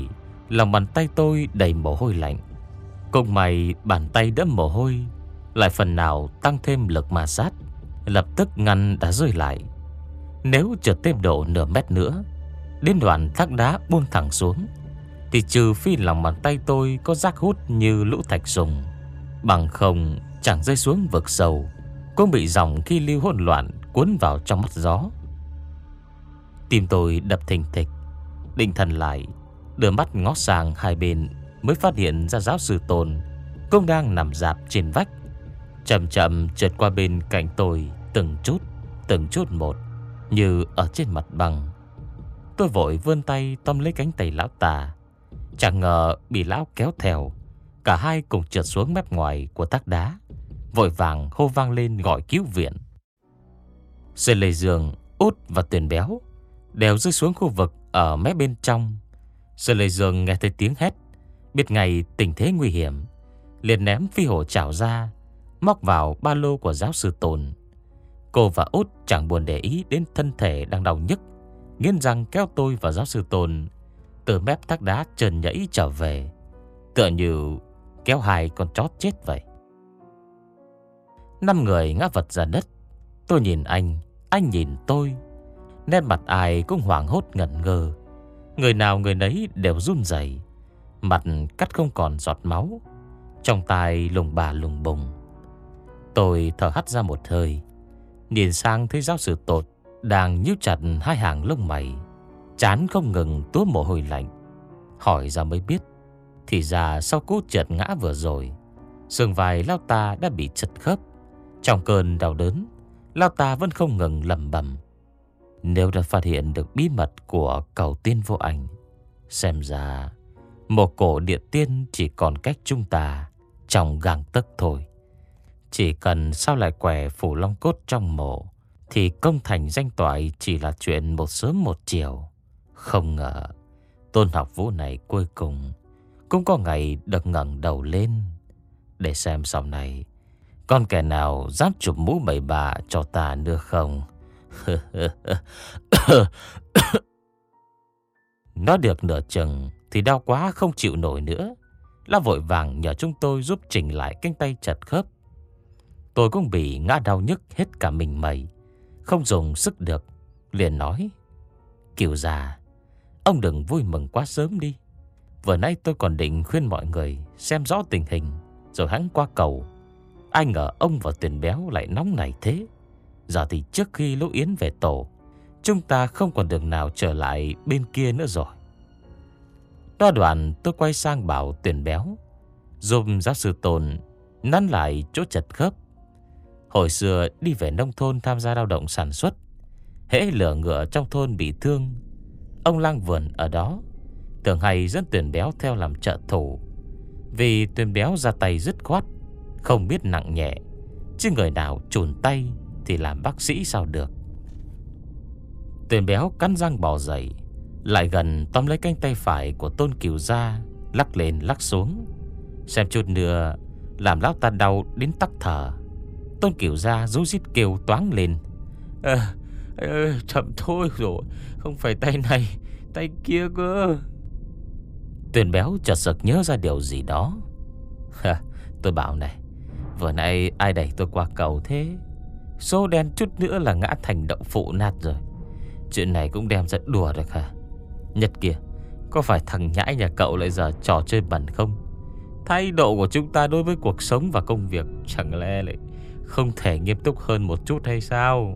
Lòng bàn tay tôi đầy mồ hôi lạnh. Cũng may bàn tay đẫm mồ hôi lại phần nào tăng thêm lực ma sát, lập tức ngăn đã rơi lại. Nếu trượt thêm độ nửa mét nữa, đến đoạn thác đá buông thẳng xuống, thì trừ phi lòng bàn tay tôi có rác hút như lũ thạch sùng, bằng không chẳng rơi xuống vực sâu, cũng bị dòng khí lưu hỗn loạn cuốn vào trong mắt gió. Tim tôi đập thình thịch, định thần lại, đưa mắt ngó sang hai bên, mới phát hiện ra giáo sư Tôn cũng đang nằm rạp trên vách, chậm chậm trượt qua bên cạnh tôi, từng chút, từng chút một, như ở trên mặt bằng. Tôi vội vươn tay tóm lấy cánh tay lão ta, chẳng ngờ bị lão kéo theo. Cả hai cùng trượt xuống mép ngoài của thác đá, vội vàng hô vang lên gọi cứu viện. Sơn Lê Dương, Út và Tuyền Béo đều rơi xuống khu vực ở mé bên trong. Sơn Lê Dương nghe thấy tiếng hét, biết ngay tình thế nguy hiểm, liền ném phi hổ chảo ra, móc vào ba lô của giáo sư Tôn. Cô và Út chẳng buồn để ý đến thân thể đang đau nhức, nghiến răng kéo tôi và giáo sư Tôn từ mép thác đá trơn nhẫy trở về, tựa như kéo hai con chó chết vậy. Năm người ngã vật ra đất. Tôi nhìn anh, anh nhìn tôi. Nét mặt ai cũng hoảng hốt ngẩn ngơ, người nào người nấy đều run rẩy, mặt cắt không còn giọt máu, trong tai lùng bà lùng bùng. Tôi thở hắt ra một hơi, nhìn sang thấy giáo sư Tột đang nhíu chặt hai hàng lông mày, trán không ngừng túa mồ hôi lạnh. Hỏi ra mới biết, thì ra sau cú trượt ngã vừa rồi, xương vai lão ta đã bị chật khớp. Trong cơn đau đớn, lão ta vẫn không ngừng lẩm bẩm: nếu đã phát hiện được bí mật của cầu tiên vô ảnh, xem ra một cổ địa tiên chỉ còn cách chúng ta trong gang tấc thôi. Chỉ cần sao lại quẻ phủ long cốt trong mộ, thì công thành danh toại chỉ là chuyện một sớm một chiều. Không ngờ Tôn Học Vũ này cuối cùng cũng có ngày được ngẩng đầu lên, để xem sau này còn kẻ nào dám chụp mũ bảy bạ cho ta nữa không. Nói được nửa chừng thì đau quá không chịu nổi nữa, lão vội vàng nhờ chúng tôi giúp chỉnh lại cánh tay chật khớp. Tôi cũng bị ngã đau nhức hết cả mình mẩy, không dùng sức được, liền nói: Kiều già, ông đừng vui mừng quá sớm đi. Vừa nãy tôi còn định khuyên mọi người xem rõ tình hình rồi hắn qua cầu, ai ngờ ông và Tuyền Béo lại nóng nảy thế. Giờ thì trước khi Lũ Yến về tổ, chúng ta không còn đường nào trở lại bên kia nữa rồi. Đó đoạn tôi quay sang bảo Tuyền Béo giúp giáo sư Tôn nắn lại chỗ chật khớp. Hồi xưa đi về nông thôn tham gia lao động sản xuất, hễ lửa ngựa trong thôn bị thương, ông lang vườn ở đó thường hay dẫn Tuyền Béo theo làm trợ thủ. Vì Tuyền Béo ra tay dứt khoát, không biết nặng nhẹ, chứ người nào chùn tay thì làm bác sĩ sao được. Tuyền Béo cắn răng bò dậy, lại gần tóm lấy cánh tay phải của Tôn Kiều gia, lắc lên lắc xuống, xem chút nữa làm lão ta đau đến tắc thở. Tôn Kiều gia rú rít kêu toáng lên: à, à, chậm thôi rồi, không phải tay này, tay kia cơ. Tuyền Béo chợt sực nhớ ra điều gì đó. Tôi bảo này, vừa nãy ai đẩy tôi qua cầu thế? Số đen chút nữa là ngã thành động phụ nát rồi. Chuyện này cũng đem ra đùa được hả? Nhật kìa, có phải thằng nhãi nhà cậu lại giờ trò chơi bẩn không? Thái độ của chúng ta đối với cuộc sống và công việc chẳng lẽ lại không thể nghiêm túc hơn một chút hay sao?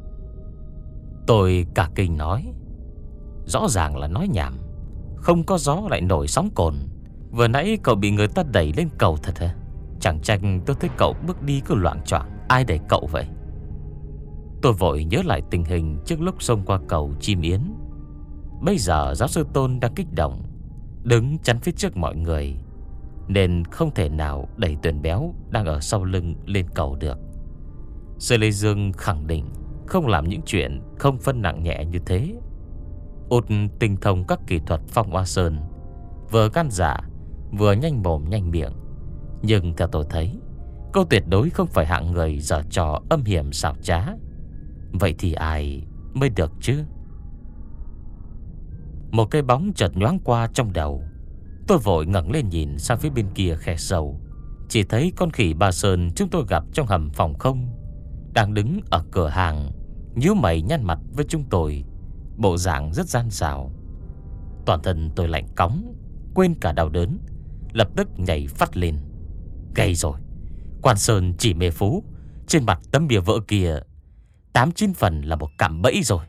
Tôi cả kinh nói: rõ ràng là nói nhảm, không có gió lại nổi sóng cồn. Vừa nãy cậu bị người ta đẩy lên cầu thật hả? Chẳng trách tôi thấy cậu bước đi cứ loạng choạng. Ai đẩy cậu vậy? Tôi vội nhớ lại tình hình trước lúc xông qua cầu Chim Yến. Bây giờ giáo sư Tôn đang kích động, đứng chắn phía trước mọi người, nên không thể nào đẩy Tuyền Béo đang ở sau lưng lên cầu được. Sư Lê Dương khẳng định không làm những chuyện không phân nặng nhẹ như thế. Út tinh thông các kỹ thuật phong hoa sơn, vừa gan dạ vừa nhanh mồm nhanh miệng. Nhưng theo tôi thấy, cô tuyệt đối không phải hạng người giở trò âm hiểm xảo trá. Vậy thì ai mới được chứ? Một cái bóng chợt nhoáng qua trong đầu. Tôi vội ngẩng lên nhìn sang phía bên kia khe sâu. Chỉ thấy con khỉ Ba Sơn chúng tôi gặp trong hầm phòng không đang đứng ở cửa hàng, nhíu mày nhăn mặt với chúng tôi, bộ dạng rất gian xảo. Toàn thân tôi lạnh cóng, quên cả đau đớn, lập tức nhảy phát lên. Gây rồi, Quan Sơn chỉ mê phú trên mặt tấm bìa vỡ kia tám chín phần là một cạm bẫy rồi.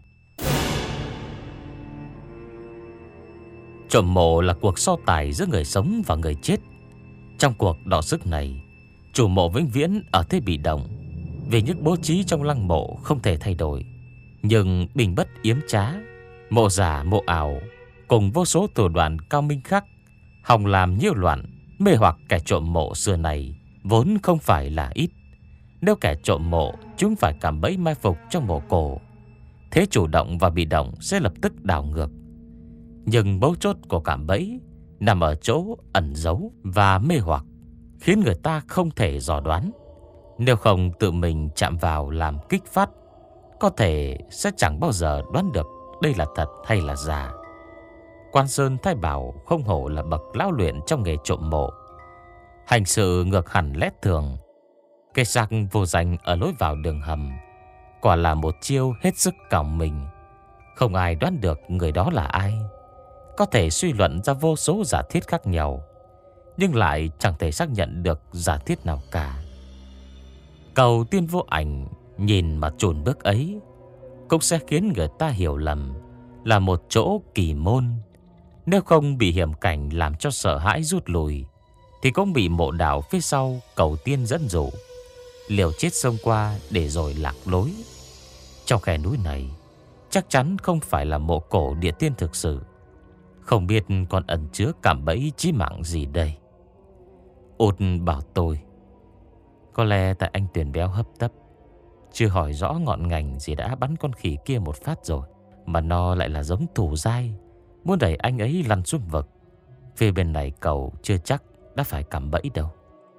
Trộm mộ là cuộc so tài giữa người sống và người chết. Trong cuộc đọ sức này, chủ mộ vĩnh viễn ở thế bị động, vì những bố trí trong lăng mộ không thể thay đổi. Nhưng bình bất yếm trá, mộ giả mộ ảo cùng vô số thủ đoạn cao minh khác hòng làm nhiễu loạn, mê hoặc kẻ trộm mộ xưa này vốn không phải là ít. Nếu kẻ trộm mộ chúng phải cạm bẫy mai phục trong mộ cổ, thế chủ động và bị động sẽ lập tức đảo ngược. Nhưng mấu chốt của cạm bẫy nằm ở chỗ ẩn giấu và mê hoặc, khiến người ta không thể dò đoán. Nếu không tự mình chạm vào làm kích phát, có thể sẽ chẳng bao giờ đoán được đây là thật hay là giả. Quan Sơn Thái Bảo không hổ là bậc lão luyện trong nghề trộm mộ, hành sự ngược hẳn lẽ thường. Cây xác vô danh ở lối vào đường hầm quả là một chiêu hết sức cào mình. Không ai đoán được người đó là ai. Có thể suy luận ra vô số giả thiết khác nhau, nhưng lại chẳng thể xác nhận được giả thiết nào cả. Cầu tiên vô ảnh nhìn mà chùn bước ấy cũng sẽ khiến người ta hiểu lầm là một chỗ kỳ môn. Nếu không bị hiểm cảnh làm cho sợ hãi rút lùi, thì cũng bị mộ đạo phía sau cầu tiên dẫn dụ, liều chết xông qua để rồi lạc lối. Trong khe núi này chắc chắn không phải là mộ cổ địa tiên thực sự. Không biết còn ẩn chứa cạm bẫy chí mạng gì đây. Út bảo tôi, có lẽ tại anh Tuyền béo hấp tấp, chưa hỏi rõ ngọn ngành gì đã bắn con khỉ kia một phát rồi, mà nó lại là giống thủ dai, muốn đẩy anh ấy lăn xuống vực. Phía bên này cậu chưa chắc đã phải cạm bẫy đâu.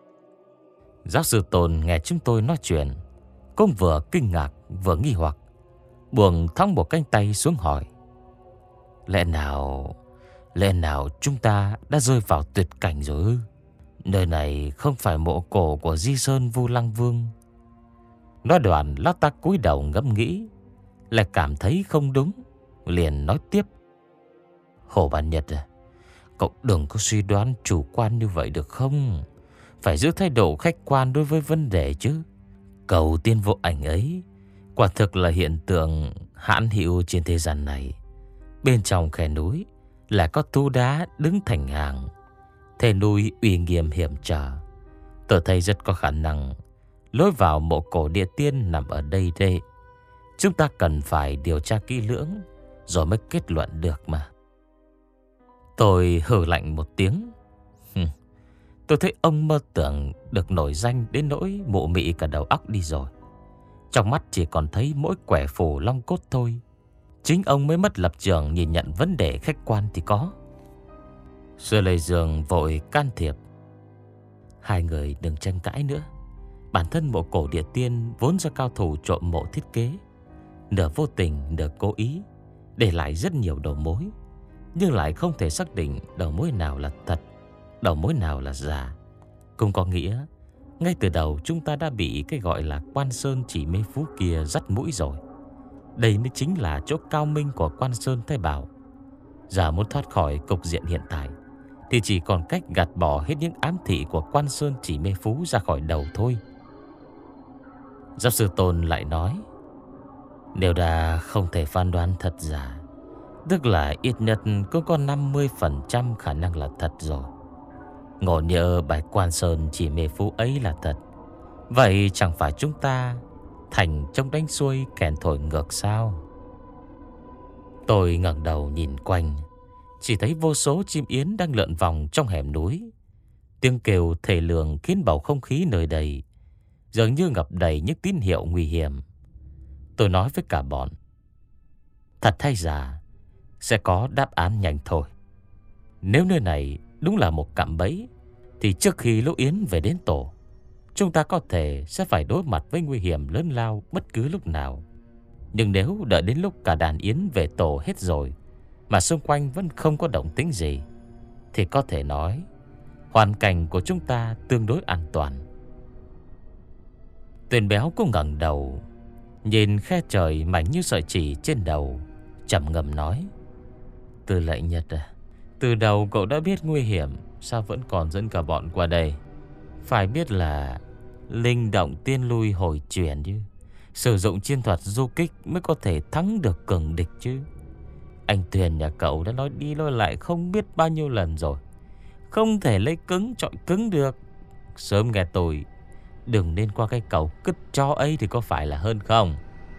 Giáo sư Tôn nghe chúng tôi nói chuyện cũng vừa kinh ngạc vừa nghi hoặc, buông thõng một cánh tay xuống hỏi, Lẽ nào Lẽ nào chúng ta đã rơi vào tuyệt cảnh rồi ư? Nơi này không phải mộ cổ của Di Sơn Vu Lăng Vương. Nói đoạn lão ta cúi đầu ngẫm nghĩ, lại cảm thấy không đúng, liền nói tiếp, Hồ Bản Nhật à, cậu đừng có suy đoán chủ quan như vậy được không? Phải giữ thái độ khách quan đối với vấn đề chứ. Cầu tiên vô ảnh ấy quả thực là hiện tượng hãn hữu trên thế gian này. Bên trong khe núi là có thú đá đứng thành hàng, thể núi uy nghiêm hiểm trở. Tôi thấy rất có khả năng lối vào mộ cổ địa tiên nằm ở đây đây. Chúng ta cần phải điều tra kỹ lưỡng rồi mới kết luận được mà. Tôi hừ lạnh một tiếng. Tôi thấy ông mơ tưởng được nổi danh đến nỗi mụ mị cả đầu óc đi rồi. Trong mắt chỉ còn thấy mỗi quẻ phủ long cốt thôi. Chính ông mới mất lập trường nhìn nhận vấn đề khách quan thì có. Sư Lê Dương vội can thiệp, Hai người đừng tranh cãi nữa. Bản thân mộ cổ địa tiên vốn do cao thủ trộm mộ thiết kế, nửa vô tình nửa cố ý, để lại rất nhiều đầu mối, nhưng lại không thể xác định đầu mối nào là thật, đầu mối nào là giả. Cũng có nghĩa ngay từ đầu chúng ta đã bị cái gọi là Quan Sơn chỉ mê phú kia dắt mũi rồi. Đây mới chính là chỗ cao minh của Quan Sơn Thái Bảo. Giờ muốn thoát khỏi cục diện hiện tại thì chỉ còn cách gạt bỏ hết những ám thị của Quan Sơn chỉ mê phú ra khỏi đầu thôi. Giáo sư Tôn lại nói, nếu đã không thể phán đoán thật giả, tức là ít nhất cũng có năm mươi phần trăm khả năng là thật rồi. Ngộ nhỡ bài Quan Sơn chỉ mê phú ấy là thật, vậy chẳng phải chúng ta thành trong đánh xuôi kèn thổi ngược sao? Tôi ngẩng đầu nhìn quanh, chỉ thấy vô số chim yến đang lượn vòng trong hẻm núi. Tiếng kêu thề lường khiến bầu không khí nơi đây dường như ngập đầy những tín hiệu nguy hiểm. Tôi nói với cả bọn, thật hay giả sẽ có đáp án nhanh thôi. Nếu nơi này đúng là một cạm bẫy, thì trước khi lũ yến về đến tổ, chúng ta có thể sẽ phải đối mặt với nguy hiểm lớn lao bất cứ lúc nào. Nhưng nếu đợi đến lúc cả đàn yến về tổ hết rồi mà xung quanh vẫn không có động tĩnh gì, thì có thể nói hoàn cảnh của chúng ta tương đối an toàn. Tuyền béo cũng ngẩng đầu, nhìn khe trời mảnh như sợi chỉ trên đầu, trầm ngâm nói: Tư lệnh Nhật à, từ đầu cậu đã biết nguy hiểm, sao vẫn còn dẫn cả bọn qua đây? Phải biết là linh động tiên lui hồi chuyển chứ, sử dụng chiến thuật du kích mới có thể thắng được cường địch chứ. Anh Tuyền nhà cậu đã nói đi nói lại không biết bao nhiêu lần rồi, không thể lấy cứng chọi cứng được. Sớm nghe tôi, đừng nên qua cái cầu cứt cho ấy thì có phải là hơn không?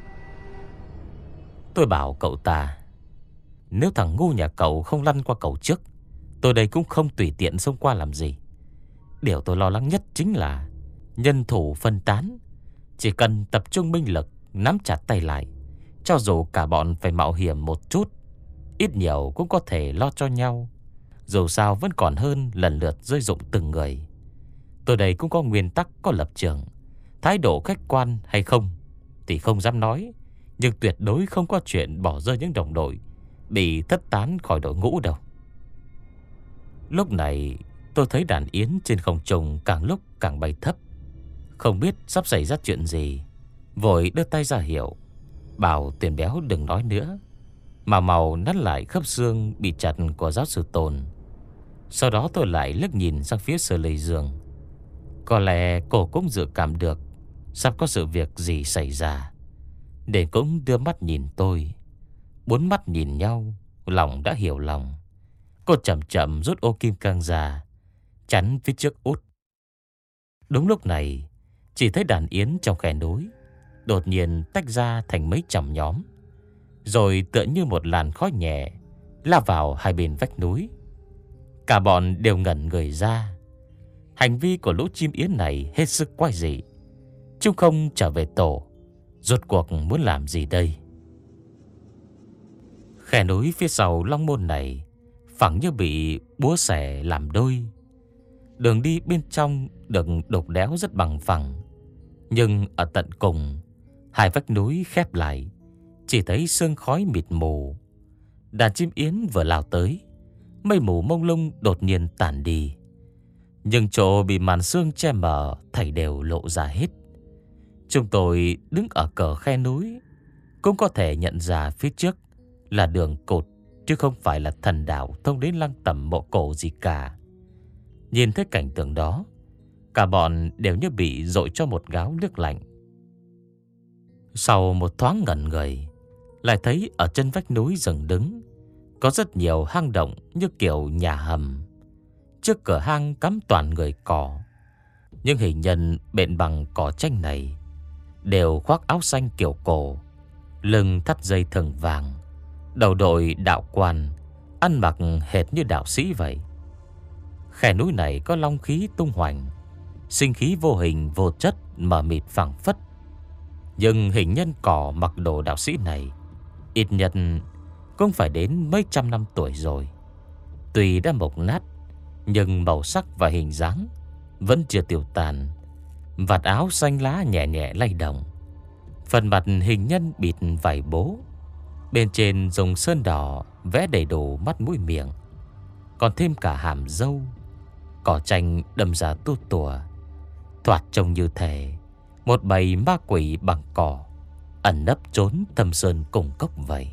Tôi bảo cậu ta, nếu thằng ngu nhà cậu không lăn qua cầu trước, tôi đây cũng không tùy tiện xông qua làm gì. Điều tôi lo lắng nhất chính là nhân thủ phân tán. Chỉ cần tập trung binh lực, nắm chặt tay lại, cho dù cả bọn phải mạo hiểm một chút, ít nhiều cũng có thể lo cho nhau. Dù sao vẫn còn hơn lần lượt rơi dụng từng người. Tôi đây cũng có nguyên tắc, có lập trường. Thái độ khách quan hay không thì không dám nói, nhưng tuyệt đối không có chuyện bỏ rơi những đồng đội bị thất tán khỏi đội ngũ đâu. Lúc này tôi thấy đàn yến trên không trung càng lúc càng bay thấp, không biết sắp xảy ra chuyện gì. Vội đưa tay ra hiệu, bảo Tuyền béo đừng nói nữa, mà màu nắn lại khớp xương bị chặt của giáo sư Tồn. Sau đó tôi lại liếc nhìn sang phía Sở Lê Dương. Có lẽ cô cũng dự cảm được sắp có sự việc gì xảy ra, để cũng đưa mắt nhìn tôi. Bốn mắt nhìn nhau, lòng đã hiểu lòng. Cô chậm chậm rút ô kim cang ra, chắn phía trước út. Đúng lúc này, chỉ thấy đàn yến trong khe núi đột nhiên tách ra thành mấy chòm nhóm, rồi tựa như một làn khói nhẹ lao vào hai bên vách núi. Cả bọn đều ngẩn người ra. Hành vi của lũ chim yến này hết sức quái dị. Chúng không trở về tổ, rốt cuộc muốn làm gì đây? Khe núi phía sau Long Môn này phẳng như bị búa xẻ làm đôi. Đường đi bên trong được đục đẽo rất bằng phẳng, nhưng ở tận cùng, hai vách núi khép lại, chỉ thấy sương khói mịt mù. Đàn chim yến vừa lao tới, mây mù mông lung đột nhiên tản đi, nhưng chỗ bị màn sương che mờ thảy đều lộ ra hết. Chúng tôi đứng ở cờ khe núi cũng có thể nhận ra phía trước là đường cột, chứ không phải là thần đạo thông đến lăng tẩm mộ cổ gì cả. Nhìn thấy cảnh tượng đó, cả bọn đều như bị dội cho một gáo nước lạnh. Sau một thoáng ngẩn người, lại thấy ở chân vách núi dựng đứng có rất nhiều hang động như kiểu nhà hầm. Trước cửa hang cắm toàn người cỏ. Nhưng hình nhân bện bằng cỏ tranh này đều khoác áo xanh kiểu cổ, lưng thắt dây thừng vàng, đầu đội đạo quan, ăn mặc hệt như đạo sĩ vậy. Khe núi này có long khí tung hoành, sinh khí vô hình vô chất mờ mịt phảng phất. Nhưng hình nhân cỏ mặc đồ đạo sĩ này ít nhất cũng phải đến mấy trăm năm tuổi rồi. Tuy đã mục nát, nhưng màu sắc và hình dáng vẫn chưa tiêu tàn. Vạt áo xanh lá nhẹ nhẹ lay động. Phần mặt hình nhân bịt vải bố, bên trên dùng sơn đỏ vẽ đầy đủ mắt mũi miệng, còn thêm cả hàm râu. Cỏ tranh đâm ra tua tủa, thoạt trông như thể một bầy ma quỷ bằng cỏ ẩn nấp trốn thâm sơn cùng cốc vậy.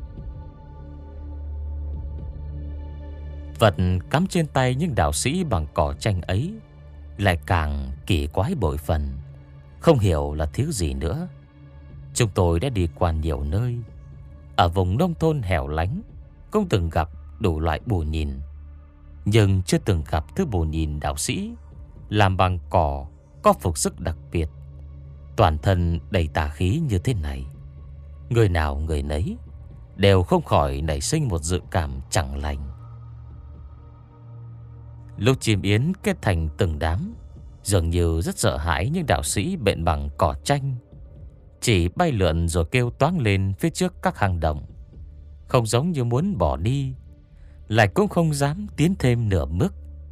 Vật cắm trên tay những đạo sĩ bằng cỏ tranh ấy lại càng kỳ quái bội phần, không hiểu là thiếu gì nữa. Chúng tôi đã đi qua nhiều nơi, ở vùng nông thôn hẻo lánh cũng từng gặp đủ loại bùa nhìn, nhưng chưa từng gặp thứ bùa nhìn đạo sĩ làm bằng cỏ có phục sức đặc biệt, toàn thân đầy tà khí như thế này. Người nào người nấy đều không khỏi nảy sinh một dự cảm chẳng lành. Lúc chim yến kết thành từng đám, dường như rất sợ hãi những đạo sĩ bện bằng cỏ tranh, chỉ bay lượn rồi kêu toáng lên phía trước các hang động, không giống như muốn bỏ đi, lại cũng không dám tiến thêm nửa bước.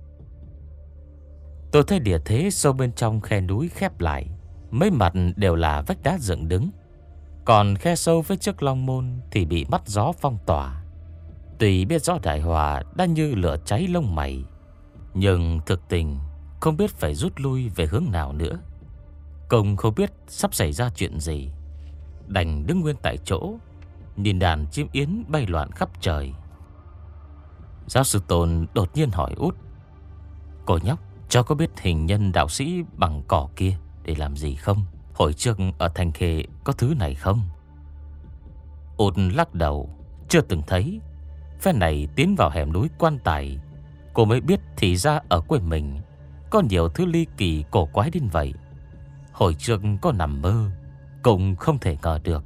Tôi thấy địa thế sâu bên trong khe núi khép lại, mấy mặt đều là vách đá dựng đứng, còn khe sâu phía trước Long Môn thì bị mắt gió phong tỏa. Tuy biết rõ đại họa đã như lửa cháy lông mày, nhưng thực tình không biết phải rút lui về hướng nào nữa. Công không biết sắp xảy ra chuyện gì, đành đứng nguyên tại chỗ, nhìn đàn chim yến bay loạn khắp trời. Giáo sư Tôn đột nhiên hỏi út: "Cô nhóc, cháu có biết hình nhân đạo sĩ bằng cỏ kia để làm gì không? Hồi trước ở Thanh Khê có thứ này không?" Út lắc đầu: "Chưa từng thấy. Phen này tiến vào hẻm núi Quan Tài, cô mới biết thì ra ở quê mình có nhiều thứ ly kỳ cổ quái đến vậy. Hồi trước có nằm mơ cũng không thể ngờ được."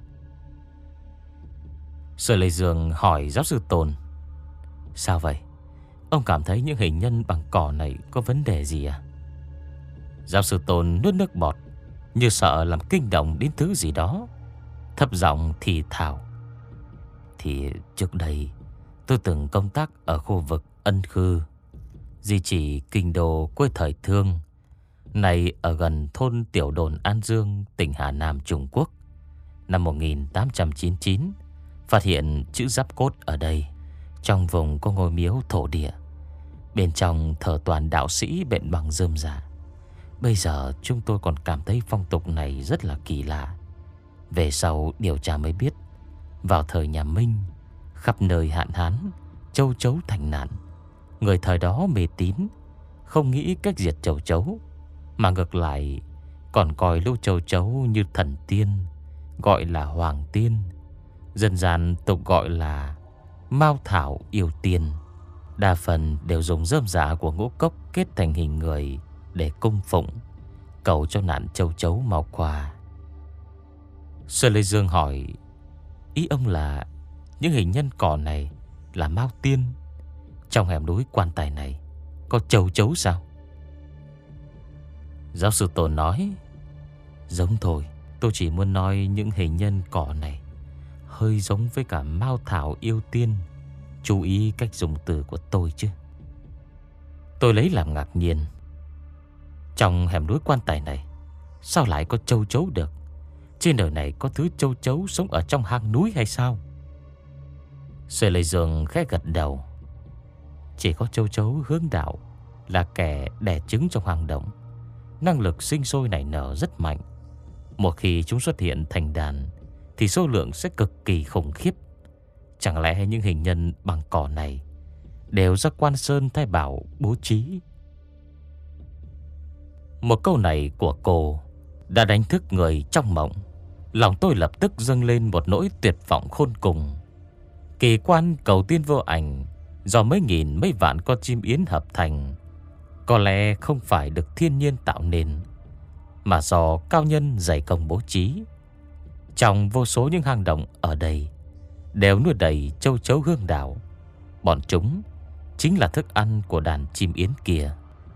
Sở Lê Dương hỏi giáo sư Tôn: "Sao vậy? Ông cảm thấy những hình nhân bằng cỏ này có vấn đề gì à?" Giáo sư Tôn nuốt nước bọt, như sợ làm kinh động đến thứ gì đó, thấp giọng thì thào: "Thì trước đây tôi từng công tác ở khu vực Ân Khư, di chỉ kinh đô quê thời Thương, này ở gần thôn Tiểu Đồn An Dương, tỉnh Hà Nam, Trung Quốc. Năm một nghìn tám trăm chín mươi chín, phát hiện chữ giáp cốt ở đây. Trong vùng có ngôi miếu thổ địa, bên trong thờ toàn đạo sĩ bệnh bằng rơm rạ. Bây giờ chúng tôi còn cảm thấy phong tục này rất là kỳ lạ. Về sau điều tra mới biết, vào thời nhà Minh, khắp nơi hạn hán, châu chấu thành nạn. Người thời đó mê tín, không nghĩ cách diệt châu chấu, mà ngược lại còn coi lũ châu chấu như thần tiên, gọi là hoàng tiên. Dân gian tục gọi là mao thảo yêu tiên. Đa phần đều dùng rơm rạ của ngũ cốc kết thành hình người để cung phụng, cầu cho nạn châu chấu mau qua." Sở Lê Dương hỏi: "Ý ông là những hình nhân cỏ này là mao tiên? Trong hẻm núi Quan Tài này có châu chấu sao?" Giáo sư Tôn nói: "Giống thôi, tôi chỉ muốn nói những hình nhân cỏ này hơi giống với cả mao thảo yêu tiên. Chú ý cách dùng từ của tôi chứ." Tôi lấy làm ngạc nhiên: "Trong hẻm núi Quan Tài này sao lại có châu chấu được? Trên đời này có thứ châu chấu sống ở trong hang núi hay sao?" Sê Lê Dương khẽ gật đầu: "Chỉ có châu chấu hướng đạo là kẻ đẻ trứng trong hang động. Năng lực sinh sôi nảy nở rất mạnh. Một khi chúng xuất hiện thành đàn thì số lượng sẽ cực kỳ khủng khiếp. Chẳng lẽ những hình nhân bằng cỏ này đều do Quan Sơn Thái Bảo bố trí?" Một câu này của cô đã đánh thức người trong mộng. Lòng tôi lập tức dâng lên một nỗi tuyệt vọng khôn cùng. Kỳ quan cầu tiên vô ảnh do mấy nghìn mấy vạn con chim yến hợp thành, có lẽ không phải được thiên nhiên tạo nên, mà do cao nhân dày công bố trí. Trong vô số những hang động ở đây đều nuôi đầy châu chấu hương đảo. Bọn chúng chính là thức ăn của đàn chim yến kia.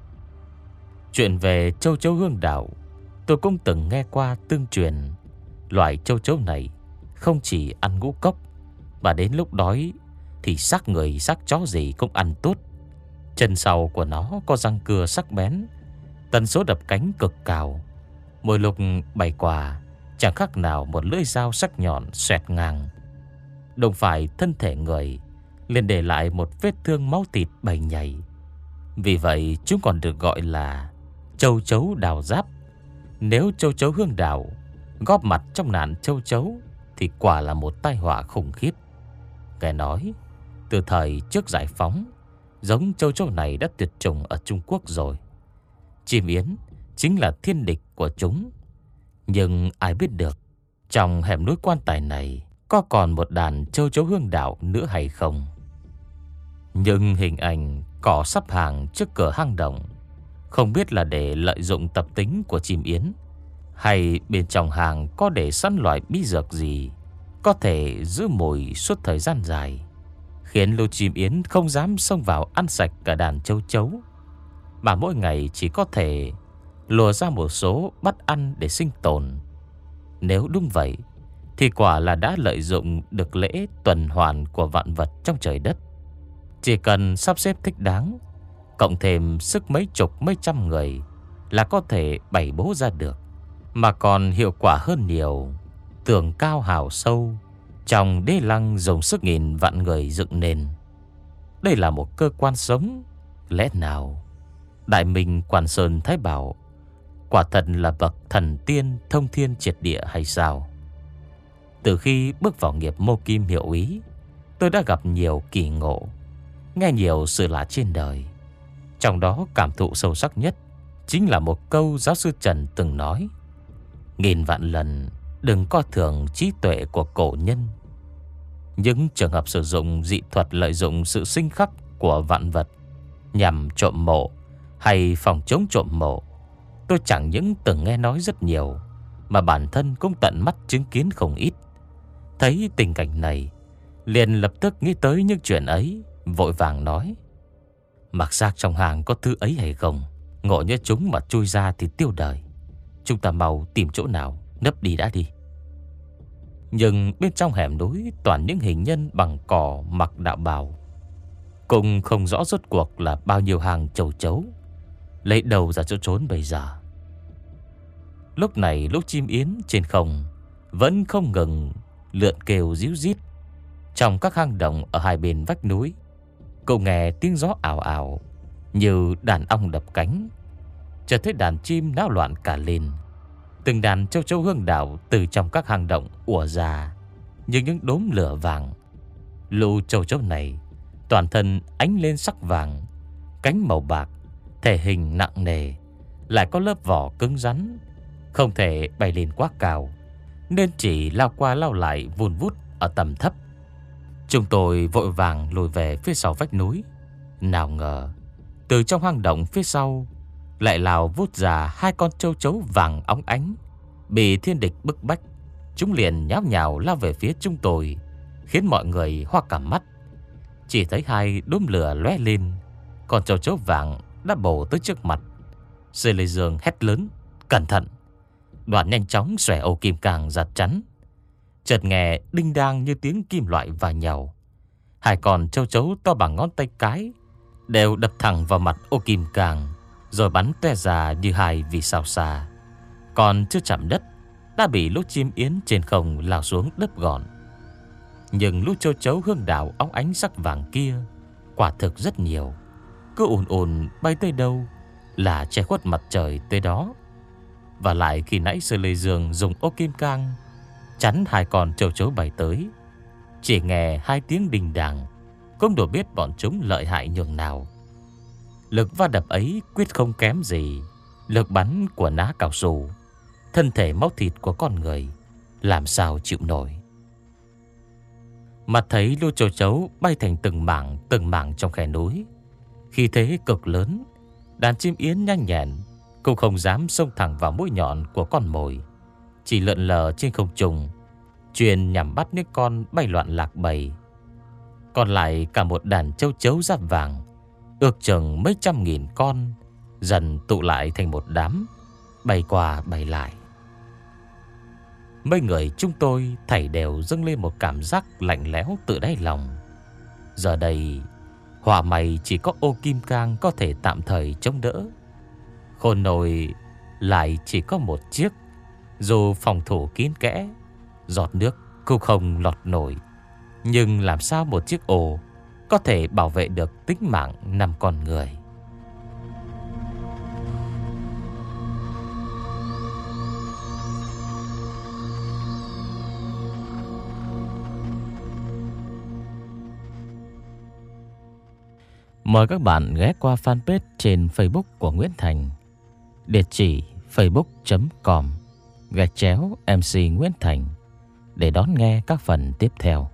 Chuyện về châu chấu hương đảo tôi cũng từng nghe qua tương truyền. Loài châu chấu này không chỉ ăn ngũ cốc, mà đến lúc đói thì xác người xác chó gì cũng ăn tốt. Chân sau của nó có răng cưa sắc bén, tần số đập cánh cực cao. Mỗi lúc bay qua chẳng khác nào một lưỡi dao sắc nhọn xoẹt ngang, đụng phải thân thể người liền để lại một vết thương máu thịt bầy nhầy. Vì vậy chúng còn được gọi là châu chấu đào giáp. Nếu châu chấu hương đảo góp mặt trong nạn châu chấu thì quả là một tai họa khủng khiếp. Nghe nói từ thời trước giải phóng, giống châu chấu này đã tuyệt chủng ở Trung Quốc rồi. Chim yến chính là thiên địch của chúng. Nhưng ai biết được trong hẻm núi Quan Tài này có còn một đàn châu chấu hương đảo nữa hay không. Nhưng hình ảnh cỏ sắp hàng trước cửa hang động không biết là để lợi dụng tập tính của chim yến, hay bên trong hàng có để sẵn loại bí dược gì có thể giữ mùi suốt thời gian dài, khiến lũ chim yến không dám xông vào ăn sạch cả đàn châu chấu, mà mỗi ngày chỉ có thể lùa ra một số bắt ăn để sinh tồn. Nếu đúng vậy thì quả là đã lợi dụng được lễ tuần hoàn của vạn vật trong trời đất. Chỉ cần sắp xếp thích đáng, cộng thêm sức mấy chục mấy trăm người là có thể bày bố ra được, mà còn hiệu quả hơn nhiều. Tường cao hào sâu, trong đế lăng dùng sức nghìn vạn người dựng nên, đây là một cơ quan sống. Lẽ nào Đại Minh Quan Sơn Thái Bảo quả thật là bậc thần tiên thông thiên triệt địa hay sao? Từ khi bước vào nghiệp mô kim hiệu úy, tôi đã gặp nhiều kỳ ngộ, nghe nhiều sự lạ trên đời. Trong đó cảm thụ sâu sắc nhất chính là một câu giáo sư Trần từng nói: nghìn vạn lần đừng coi thường trí tuệ của cổ nhân. Những trường hợp sử dụng dị thuật lợi dụng sự sinh khắc của vạn vật nhằm trộm mộ hay phòng chống trộm mộ, tôi chẳng những từng nghe nói rất nhiều, mà bản thân cũng tận mắt chứng kiến không ít. Thấy tình cảnh này, liền lập tức nghĩ tới những chuyện ấy, vội vàng nói: mặc xác trong hàng có thứ ấy hay không, ngộ nhỡ chúng mà chui ra thì tiêu đời. Chúng ta mau tìm chỗ nào nấp đi đã đi. Nhưng bên trong hẻm núi toàn những hình nhân bằng cỏ mặc đạo bào, cũng không rõ rốt cuộc là bao nhiêu hàng chầu chấu, lấy đầu ra chỗ trốn bây giờ. Lúc này lũ chim yến trên không vẫn không ngừng lượn kêu ríu rít. Trong các hang động ở hai bên vách núi, cậu nghe tiếng gió ảo ảo như đàn ong đập cánh. Chợt thấy đàn chim náo loạn cả lên. Từng đàn châu chấu hương đảo từ trong các hang động ùa ra như những đốm lửa vàng. Lũ châu chấu này toàn thân ánh lên sắc vàng, cánh màu bạc, thể hình nặng nề, lại có lớp vỏ cứng rắn, không thể bay lên quá cao, nên chỉ lao qua lao lại vun vút ở tầm thấp. Chúng tôi vội vàng lùi về phía sau vách núi. Nào ngờ từ trong hang động phía sau lại lao vút ra hai con châu chấu vàng óng ánh. Bị thiên địch bức bách, chúng liền nháo nhào lao về phía chúng tôi, khiến mọi người hoa cả mắt. Chỉ thấy hai đốm lửa lóe lên, con châu chấu vàng đã bổ tới trước mặt. Sư Lê Dương hét lớn: cẩn thận! Đoạn nhanh chóng xòe ô kim cang ra chắn. Chợt nghe đinh đang như tiếng kim loại va nhau. Hai con châu chấu to bằng ngón tay cái đều đập thẳng vào mặt ô kim cang, rồi bắn toe ra như hai vì sao xa. Còn chưa chạm đất đã bị lũ chim yến trên không lao xuống đớp gọn. Nhưng lũ châu chấu hương đảo óng ánh sắc vàng kia quả thực rất nhiều, cứ ùn ùn bay tới đâu là che khuất mặt trời tới đó. Và lại khi nãy Sư Lê Dương dùng ô kim cang chắn hai con châu chấu bay tới, chỉ nghe hai tiếng đình đàng cũng đủ biết bọn chúng lợi hại nhường nào. Lực va đập ấy quyết không kém gì lực bắn của ná cao su. Thân thể máu thịt của con người làm sao chịu nổi. Mặt thấy lũ châu chấu bay thành từng mảng từng mảng trong khe núi, khi thế cực lớn, đàn chim yến nhanh nhẹn cũng không dám xông thẳng vào mũi nhọn của con mồi, chỉ lượn lờ trên không trung, truyền nhằm bắt những con bay loạn lạc bầy. Còn lại cả một đàn châu chấu giáp vàng, ước chừng mấy trăm nghìn con, dần tụ lại thành một đám, bay qua bay lại. Mấy người chúng tôi thảy đều dâng lên một cảm giác lạnh lẽo tự đáy lòng. Giờ đây hỏa mày chỉ có ô kim cang có thể tạm thời chống đỡ. Khôn nồi lại chỉ có một chiếc, dù phòng thủ kín kẽ, giọt nước cũng không lọt nổi. Nhưng làm sao một chiếc ổ có thể bảo vệ được tính mạng năm con người? Mời các bạn ghé qua fanpage trên Facebook của Nguyễn Thành, địa chỉ facebook chấm com gạch chéo em xê Nguyễn Thành để đón nghe các phần tiếp theo.